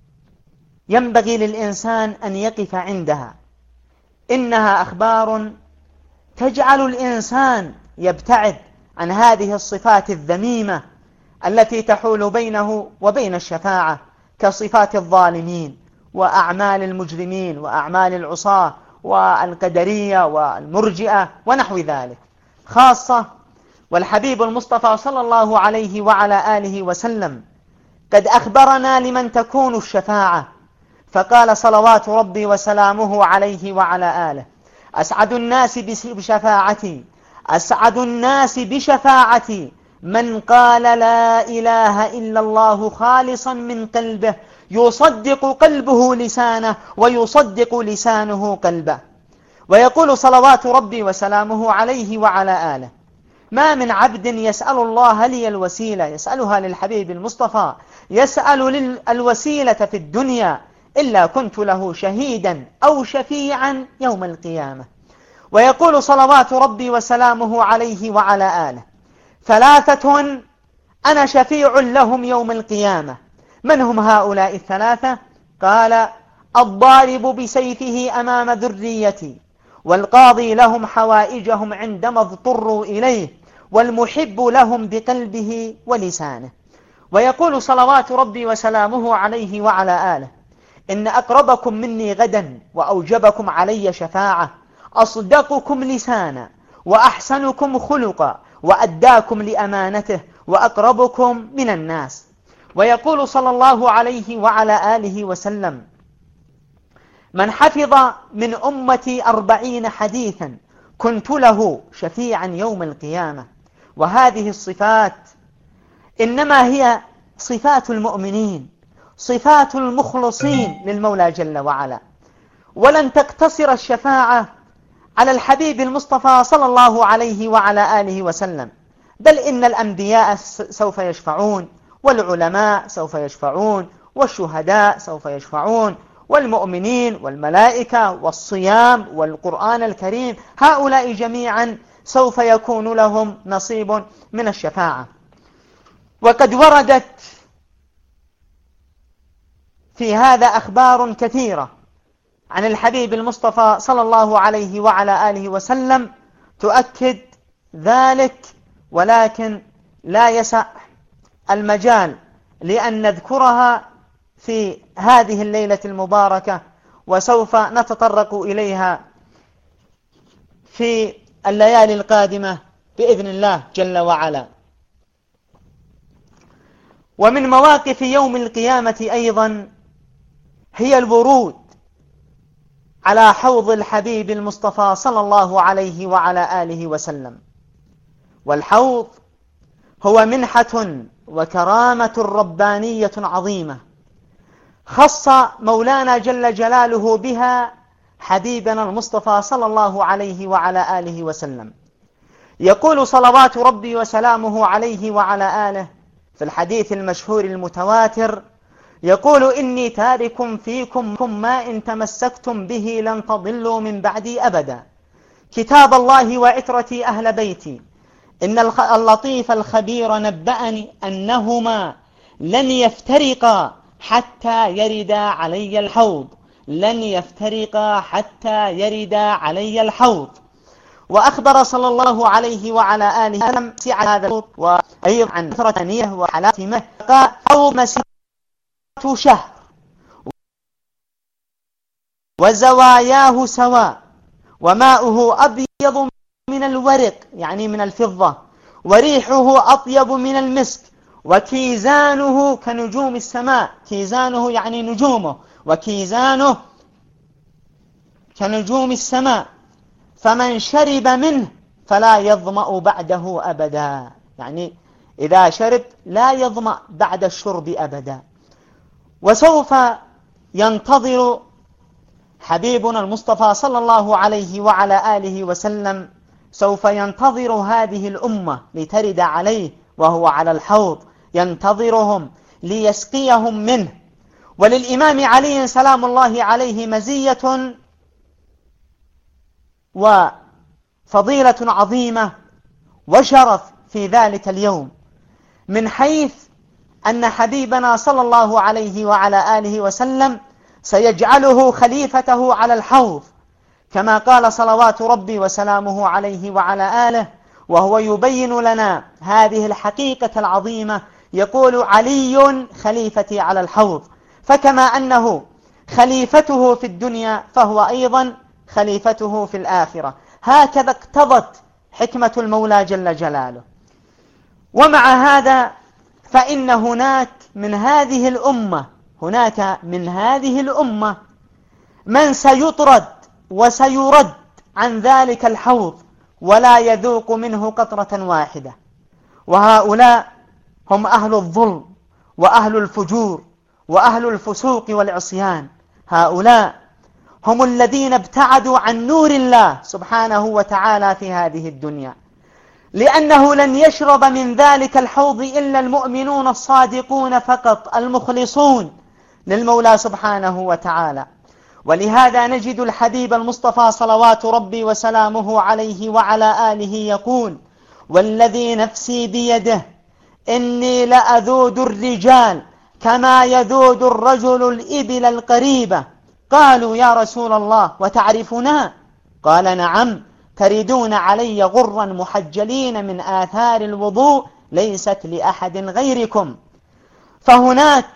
ينبغي للإنسان أن يقف عندها. إنها أخبار تجعل الإنسان يبتعد عن هذه الصفات الذميمة التي تحول بينه وبين الشفاعة، كصفات الظالمين وأعمال المجرمين وأعمال العصاة والقدرية والمرجئة ونحو ذلك. خاصة والحبيب المصطفى صلى الله عليه وعلى آله وسلم قد أخبرنا لمن تكون الشفاعة، فقال صلوات ربي وسلامه عليه وعلى آله: أسعد الناس بشفاعتي أسعد الناس بشفاعتي من قال لا إله إلا الله خالصا من قلبه يصدق قلبه لسانه ويصدق لسانه قلبه. ويقول صلوات ربي وسلامه عليه وعلى آله: ما من عبد يسأل الله لي الوسيلة، يسألها للحبيب المصطفى، يسأل الوسيلة في الدنيا، إلا كنت له شهيدا أو شفيعا يوم القيامة. ويقول صلوات ربي وسلامه عليه وعلى آله: ثلاثة أنا شفيع لهم يوم القيامة. من هم هؤلاء الثلاثة؟ قال: الضارب بسيفه أمام ذريتي، والقاضي لهم حوائجهم عندما اضطروا إليه، والمحب لهم بقلبه ولسانه. ويقول صلوات ربي وسلامه عليه وعلى آله: إن أقربكم مني غدا وأوجبكم علي شفاعة أصدقكم لسانا وأحسنكم خلقا وأداكم لأمانته وأقربكم من الناس. ويقول صلى الله عليه وعلى آله وسلم: من حفظ من أمتي أربعين حديثا كنت له شفيعا يوم القيامة. وهذه الصفات إنما هي صفات المؤمنين، صفات المخلصين للمولى جل وعلا. ولن تقتصر الشفاعة على الحبيب المصطفى صلى الله عليه وعلى آله وسلم، بل إن الأنبياء سوف يشفعون، والعلماء سوف يشفعون، والشهداء سوف يشفعون، والمؤمنين والملائكة والصيام والقرآن الكريم، هؤلاء جميعا سوف يكون لهم نصيب من الشفاعة. وقد وردت في هذا أخبار كثيرة عن الحبيب المصطفى صلى الله عليه وعلى آله وسلم تؤكد ذلك، ولكن لا يسع المجال لأن نذكرها في هذه الليلة المباركة، وسوف نتطرق إليها في الليالي القادمة بإذن الله جل وعلا. ومن مواقف يوم القيامة أيضا هي الورود على حوض الحبيب المصطفى صلى الله عليه وعلى آله وسلم. والحوض هو منحة وكرامة ربانية عظيمة خص مولانا جل جلاله بها حبيبنا المصطفى صلى الله عليه وعلى آله وسلم. يقول صلوات ربي وسلامه عليه وعلى آله في الحديث المشهور المتواتر: يقول إني تارك فيكم ما إن تمسكتم به لن تضلوا من بعدي أبدا، كتاب الله وعترتي أهل بيتي. إن اللطيف الخبير نبأني أنهما لن يفترقا حتى يردا علي الحوض، لن يفترقا حتى يردا علي الحوض. وأخبر صلى الله عليه وعلى آله وسلم سعة هذا الحوض، وأيضا عن فترة ثانية وحالاتهما، قال حوض مسيرة شهر وزواياه سواء، وماؤه أبيض من الورق يعني من الفضة، وريحه أطيب من المسك، وكيزانه كنجوم السماء، كيزانه يعني نجومه، وكيزانه كنجوم السماء، فمن شرب منه فلا يظمأ بعده أبدا، يعني إذا شرب لا يظمأ بعد الشرب أبدا. وسوف ينتظر حبيبنا المصطفى صلى الله عليه وعلى آله وسلم، سوف ينتظر هذه الأمة لترد عليه وهو على الحوض، ينتظرهم ليسقيهم منه. وللإمام علي سلام الله عليه مزية وفضيلة عظيمة وشرف في ذلك اليوم، من حيث أن حبيبنا صلى الله عليه وعلى آله وسلم سيجعله خليفته على الحوض، كما قال صلوات ربي وسلامه عليه وعلى آله، وهو يبين لنا هذه الحقيقة العظيمة، يقول علي خليفتي على الحوض. فكما أنه خليفته في الدنيا فهو أيضا خليفته في الآخرة، هكذا اقتضت حكمة المولى جل جلاله. ومع هذا فإن هناك من هذه الأمة هناك من هذه الأمة من سيطرد وسيرد عن ذلك الحوض ولا يذوق منه قطرة واحدة، وهؤلاء هم أهل الظلم وأهل الفجور وأهل الفسوق والعصيان. هؤلاء هم الذين ابتعدوا عن نور الله سبحانه وتعالى في هذه الدنيا، لأنه لن يشرب من ذلك الحوض إلا المؤمنون الصادقون فقط، المخلصون للمولى سبحانه وتعالى. ولهذا نجد الحبيب المصطفى صلوات ربي وسلامه عليه وعلى آله يقول: والذي نفسي بيده إني لأذود الرجال كما يذود الرجل الإبل القريبة. قالوا: يا رسول الله وتعرفنا؟ قال: نعم، تردون علي غرا محجلين من آثار الوضوء ليست لأحد غيركم. فهناك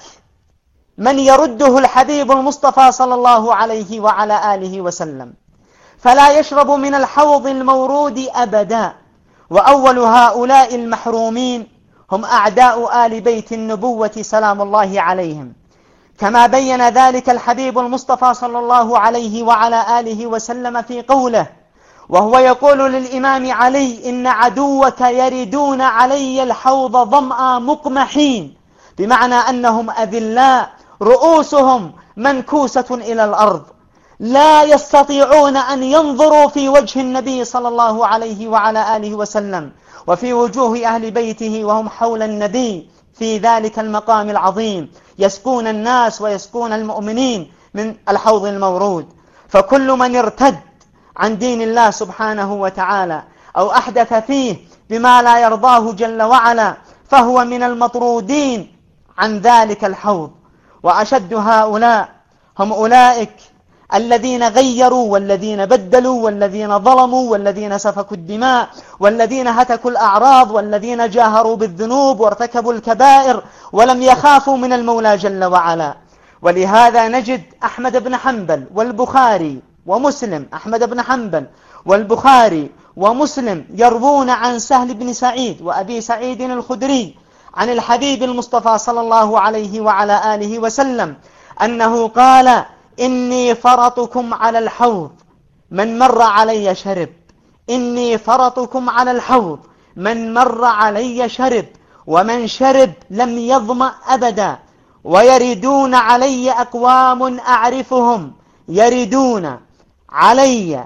من يرده الحبيب المصطفى صلى الله عليه وعلى آله وسلم، فلا يشرب من الحوض المورود أبدا. وأول هؤلاء المحرومين هم أعداء آل بيت النبوة سلام الله عليهم، كما بين ذلك الحبيب المصطفى صلى الله عليه وعلى آله وسلم في قوله، وهو يقول للإمام علي: إن عدوك يردون علي الحوض ظمأ مقمحين، بمعنى أنهم أذلاء رؤوسهم منكوسة إلى الأرض، لا يستطيعون أن ينظروا في وجه النبي صلى الله عليه وعلى آله وسلم وفي وجوه أهل بيته وهم حول النبي في ذلك المقام العظيم، يسقون الناس ويسقون المؤمنين من الحوض المورود. فكل من ارتد عن دين الله سبحانه وتعالى أو أحدث فيه بما لا يرضاه جل وعلا فهو من المطرودين عن ذلك الحوض. وأشد هؤلاء هم أولئك الذين غيروا والذين بدلوا والذين ظلموا والذين سفكوا الدماء والذين هتكوا الأعراض والذين جاهروا بالذنوب وارتكبوا الكبائر ولم يخافوا من المولى جل وعلا. ولهذا نجد أحمد بن حنبل والبخاري ومسلم، أحمد بن حنبل والبخاري ومسلم يروون عن سهل بن سعيد وأبي سعيد الخدري عن الحبيب المصطفى صلى الله عليه وعلى آله وسلم أنه قال: إني فرطكم على الحوض من مر علي شرب، إني فرطكم على الحوض من مر علي شرب، ومن شرب لم يظمأ أبدا. ويردون علي أقوام أعرفهم، يردون علي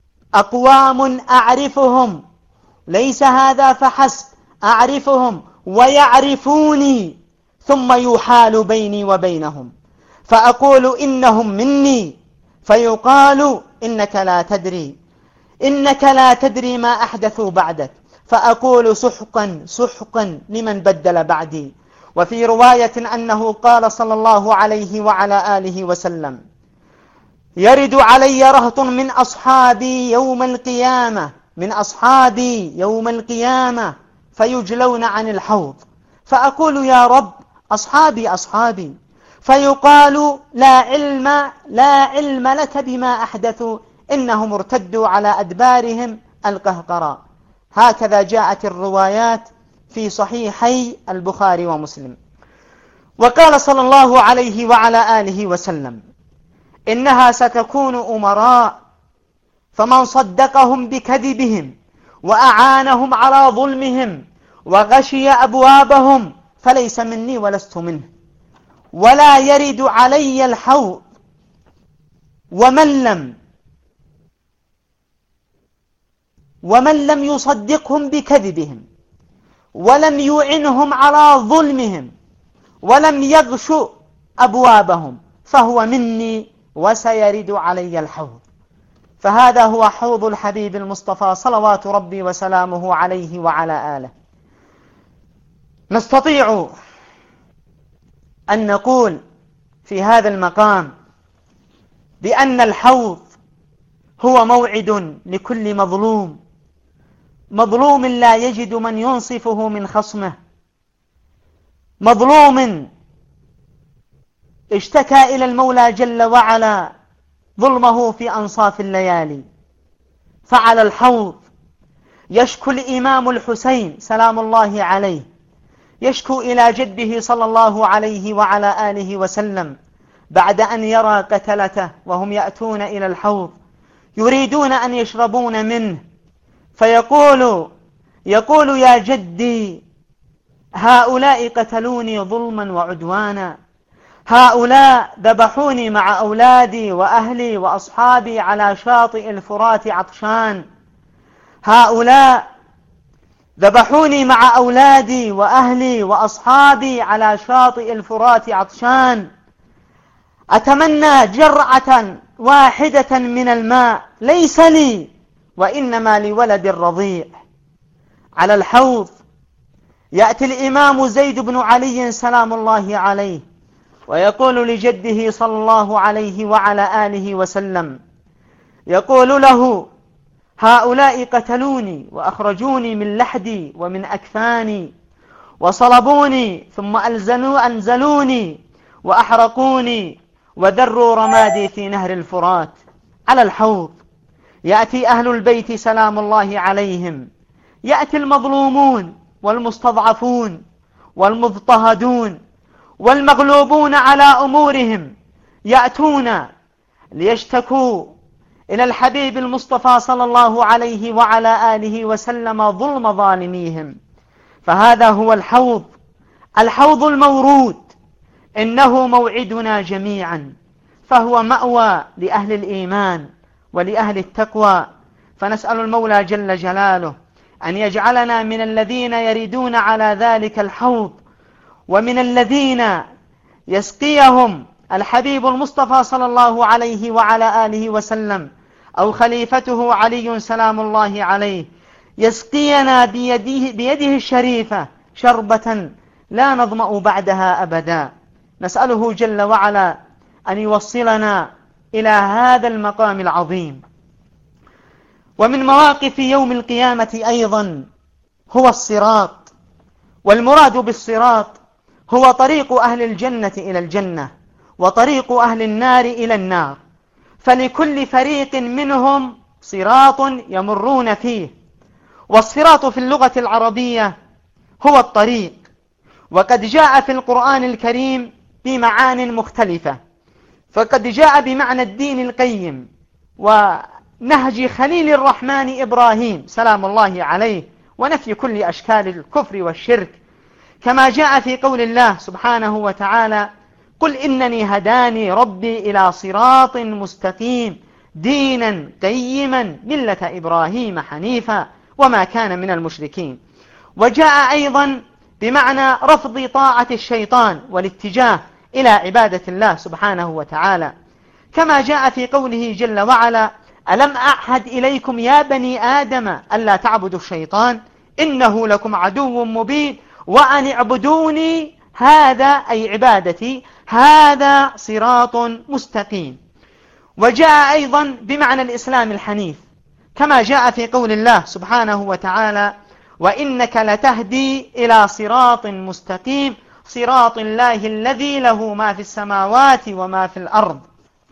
أقوام أعرفهم، ليس هذا فحسب، أعرفهم ويعرفوني، ثم يحال بيني وبينهم فأقول إنهم مني، فيقال إنك لا تدري إنك لا تدري ما أحدثوا بعدك، فأقول سحقا سحقا لمن بدل بعدي. وفي رواية أنه قال صلى الله عليه وعلى آله وسلم: يرد علي رهط من أصحابي يوم القيامة من أصحابي يوم القيامة فيجلون عن الحوض، فأقول يا رب أصحابي أصحابي، فيقال لا علم لا علم لك بما أحدثوا إنهم ارتدوا على أدبارهم القهقرى. هكذا جاءت الروايات في صحيحي البخاري ومسلم. وقال صلى الله عليه وعلى آله وسلم: إنها ستكون أمراء، فمن صدقهم بكذبهم وأعانهم على ظلمهم وغشي أبوابهم فليس مني ولست منه، ولا يرد علي الحوض ومن لم ومن لم يصدقهم بكذبهم ولم يعنهم على ظلمهم ولم يغشوا أبوابهم فهو مني وسيرد علي الحوض. فهذا هو حوض الحبيب المصطفى صلوات ربي وسلامه عليه وعلى آله. نستطيع أن نقول في هذا المقام بأن الحوض هو موعد لكل مظلوم مظلوم لا يجد من ينصفه من خصمه، مظلوم اشتكى إلى المولى جل وعلا ظلمه في أنصاف الليالي، فعلى الحوض يشكو الإمام الحسين سلام الله عليه، يشكو إلى جده صلى الله عليه وعلى آله وسلم بعد أن يرى قتلته وهم يأتون إلى الحوض يريدون أن يشربون منه، فيقول يقول يا جدي هؤلاء قتلوني ظلما وعدوانا، هؤلاء ذبحوني مع أولادي وأهلي وأصحابي على شاطئ الفرات عطشان، هؤلاء ذبحوني مع أولادي وأهلي وأصحابي على شاطئ الفرات عطشان، أتمنى جرعة واحدة من الماء ليس لي وإنما لولد الرضيع. على الحوض يأتي الإمام زيد بن علي سلام الله عليه ويقول لجده صلى الله عليه وعلى آله وسلم، يقول له هؤلاء قتلوني وأخرجوني من لحدي ومن أكفاني وصلبوني ثم أنزلوا أنزلوني وأحرقوني وذروا رمادي في نهر الفرات. على الحوض يأتي أهل البيت سلام الله عليهم، يأتي المظلومون والمستضعفون والمضطهدون والمغلوبون على أمورهم، يأتون ليشتكوا إلى الحبيب المصطفى صلى الله عليه وعلى آله وسلم ظلم ظالميهم. فهذا هو الحوض الحوض المورود، إنه موعدنا جميعا، فهو مأوى لأهل الإيمان ولأهل التقوى. فنسأل المولى جل جلاله أن يجعلنا من الذين يردون على ذلك الحوض ومن الذين يسقيهم الحبيب المصطفى صلى الله عليه وعلى آله وسلم أو خليفته علي سلام الله عليه، يسقينا بيده, بيده الشريفة شربة لا نظمأ بعدها أبدا. نسأله جل وعلا أن يوصلنا إلى هذا المقام العظيم. ومن مواقف يوم القيامة أيضا هو الصراط، والمراد بالصراط هو طريق أهل الجنة إلى الجنة وطريق أهل النار إلى النار، فلكل فريق منهم صراط يمرون فيه. والصراط في اللغة العربية هو الطريق، وقد جاء في القرآن الكريم بمعان مختلفة، فقد جاء بمعنى الدين القيم ونهج خليل الرحمن إبراهيم سلام الله عليه ونفي كل أشكال الكفر والشرك، كما جاء في قول الله سبحانه وتعالى قل إنني هداني ربي إلى صراط مستقيم دينا قيما ملة إبراهيم حنيفا وما كان من المشركين. وجاء أيضا بمعنى رفض طاعة الشيطان والاتجاه إلى عبادة الله سبحانه وتعالى، كما جاء في قوله جل وعلا: ألم أعهد إليكم يا بني آدم ألا تعبدوا الشيطان إنه لكم عدو مبين وأن اعبدوني هذا أي عبادتي هذا صراط مستقيم. وجاء أيضا بمعنى الإسلام الحنيف، كما جاء في قول الله سبحانه وتعالى: وإنك لتهدي إلى صراط مستقيم صراط الله الذي له ما في السماوات وما في الأرض.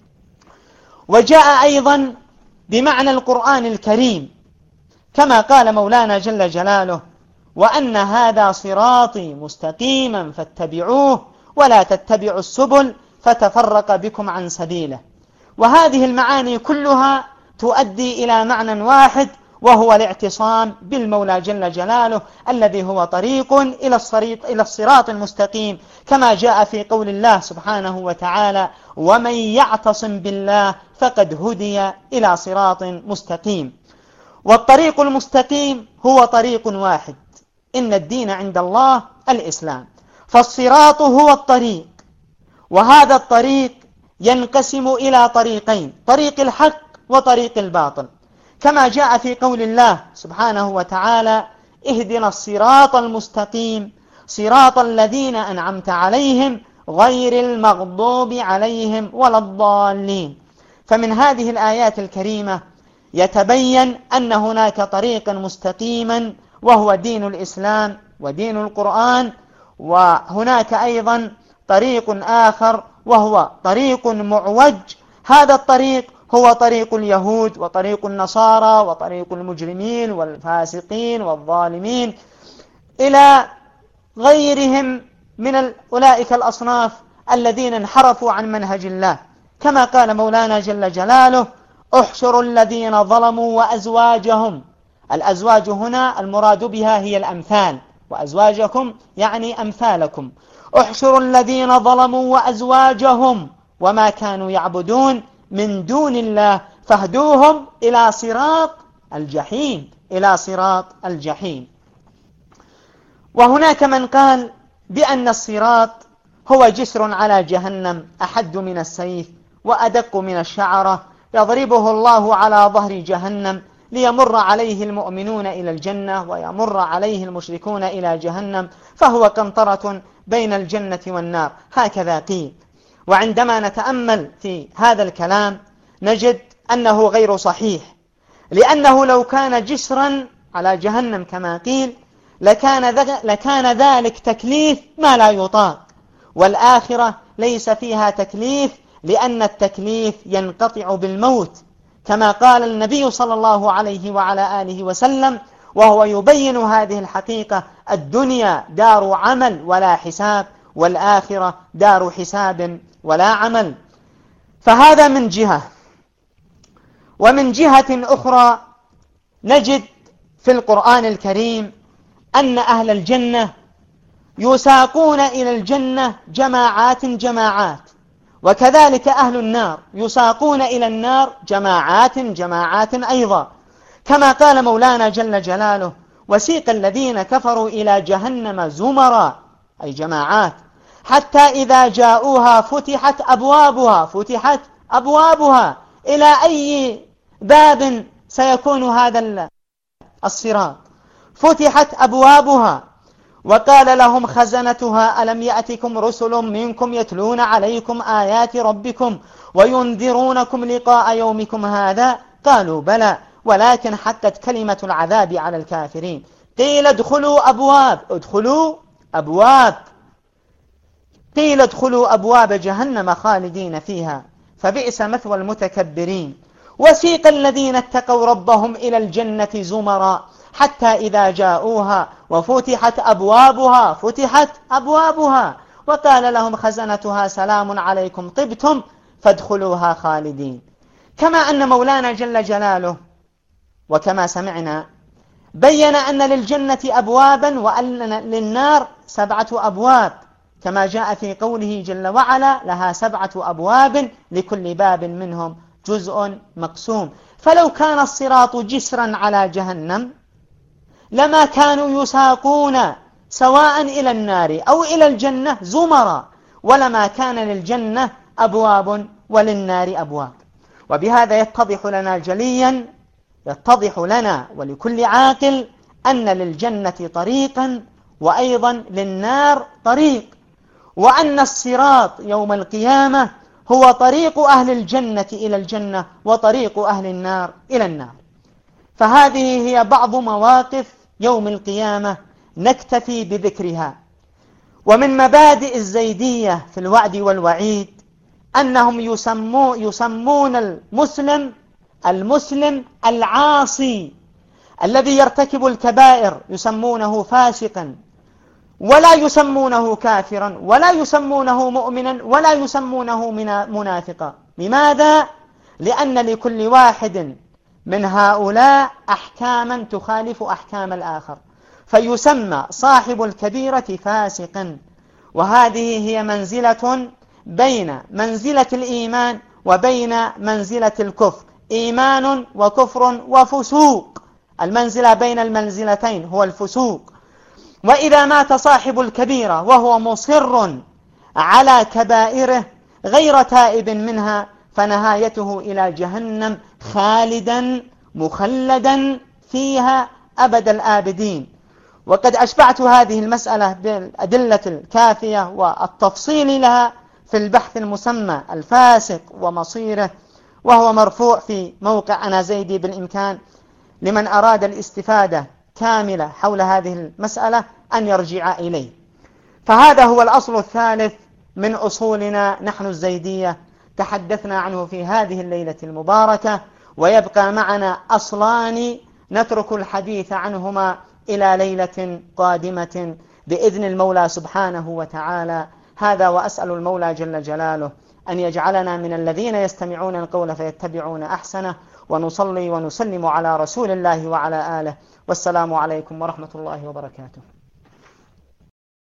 وجاء أيضا بمعنى القرآن الكريم، كما قال مولانا جل جلاله: وأن هذا صراطي مستقيما فاتبعوه ولا تتبعوا السبل فتفرق بكم عن سبيله. وهذه المعاني كلها تؤدي إلى معنى واحد، وهو الاعتصام بالمولى جل جلاله الذي هو طريق إلى الصراط إلى الصراط المستقيم، كما جاء في قول الله سبحانه وتعالى: ومن يعتصم بالله فقد هدي إلى صراط مستقيم. والطريق المستقيم هو طريق واحد، إن الدين عند الله الإسلام، فالصراط هو الطريق، وهذا الطريق ينقسم إلى طريقين: طريق الحق وطريق الباطل، كما جاء في قول الله سبحانه وتعالى: اهدنا الصراط المستقيم صراط الذين أنعمت عليهم غير المغضوب عليهم ولا الضالين. فمن هذه الآيات الكريمة يتبين أن هناك طريقا مستقيما وهو دين الإسلام ودين القرآن، وهناك أيضا طريق آخر وهو طريق معوج. هذا الطريق هو طريق اليهود وطريق النصارى وطريق المجرمين والفاسقين والظالمين إلى غيرهم من أولئك الأصناف الذين انحرفوا عن منهج الله، كما قال مولانا جل جلاله: احشروا الذين ظلموا وأزواجهم. الأزواج هنا المراد بها هي الأمثال، وأزواجكم يعني أمثالكم. احشروا الذين ظلموا وأزواجهم وما كانوا يعبدون من دون الله فاهدوهم إلى صراط الجحيم إلى صراط الجحيم. وهناك من قال بأن الصراط هو جسر على جهنم أحد من السيف وأدق من الشعرة، يضربه الله على ظهر جهنم ليمر عليه المؤمنون إلى الجنة ويمر عليه المشركون إلى جهنم، فهو قنطرة بين الجنة والنار، هكذا قيل. وعندما نتأمل في هذا الكلام نجد أنه غير صحيح، لأنه لو كان جسرا على جهنم كما قيل لكان, لكان ذلك تكليف ما لا يطاق، والآخرة ليس فيها تكليف، لأن التكليف ينقطع بالموت، كما قال النبي صلى الله عليه وعلى آله وسلم وهو يبين هذه الحقيقة: الدنيا دار عمل ولا حساب، والآخرة دار حساب ولا عمل. فهذا من جهة. ومن جهة أخرى نجد في القرآن الكريم أن أهل الجنة يساقون إلى الجنة جماعات جماعات، وكذلك أهل النار يساقون إلى النار جماعات جماعات أيضا، كما قال مولانا جل جلاله: وسيق الذين كفروا إلى جهنم زمرا، أي جماعات، حتى إذا جاءوها فتحت أبوابها فتحت أبوابها إلى أي باب سيكون هذا الصراط؟ فتحت أبوابها وقال لهم خزنتها: ألم يأتكم رسل منكم يتلون عليكم آيات ربكم وينذرونكم لقاء يومكم هذا؟ قالوا بلى ولكن حقت كلمة العذاب على الكافرين. قيل ادخلوا أبواب ادخلوا أبواب قيل ادخلوا أبواب جهنم خالدين فيها فبئس مثوى المتكبرين. وسيق الذين اتقوا ربهم إلى الجنة زمرا حتى إذا جاءوها وفتحت أبوابها فتحت أبوابها وقال لهم خزنتها سلام عليكم طبتم فادخلوها خالدين. كما أن مولانا جل جلاله وكما سمعنا بين أن للجنة أبوابا وأن للنار سبعة أبواب، كما جاء في قوله جل وعلا: لها سبعة أبواب لكل باب منهم جزء مقسوم. فلو كان الصراط جسرا على جهنم لما كانوا يساقون سواء إلى النار أو إلى الجنة زمرا، ولما كان للجنة أبواب وللنار أبواب. وبهذا يتضح لنا جليا، يتضح لنا ولكل عاقل أن للجنة طريقا وأيضا للنار طريق، وأن الصراط يوم القيامة هو طريق أهل الجنة إلى الجنة وطريق أهل النار إلى النار. فهذه هي بعض مواقف يوم القيامة نكتفي بذكرها. ومن مبادئ الزيدية في الوعد والوعيد أنهم يسمو يسمون المسلم المسلم العاصي الذي يرتكب الكبائر يسمونه فاسقا، ولا يسمونه كافرا، ولا يسمونه مؤمنا، ولا يسمونه منافقا. لماذا؟ لأن لكل واحد من هؤلاء أحكاما تخالف أحكام الآخر، فيسمى صاحب الكبيرة فاسقا. وهذه هي منزلة بين منزلة الإيمان وبين منزلة الكفر، إيمان وكفر وفسوق، المنزلة بين المنزلتين هو الفسوق. وإذا مات صاحب الكبيرة وهو مصر على كبائره غير تائب منها فنهايته إلى جهنم خالدا مخلدا فيها أبد الآبدين. وقد أشبعت هذه المسألة بالأدلة الكافية والتفصيل لها في البحث المسمى الفاسق ومصيره، وهو مرفوع في موقع أنا زيدي بالإمكان لمن أراد الاستفادة كاملة حول هذه المسألة أن يرجع إليه. فهذا هو الأصل الثالث من أصولنا نحن الزيدية، تحدثنا عنه في هذه الليلة المباركة، ويبقى معنا أصلان نترك الحديث عنهما إلى ليلة قادمة بإذن المولى سبحانه وتعالى. هذا وأسأل المولى جل جلاله أن يجعلنا من الذين يستمعون القول فيتبعون أحسنه، ونصلي ونسلم على رسول الله وعلى آله، والسلام عليكم ورحمة الله وبركاته.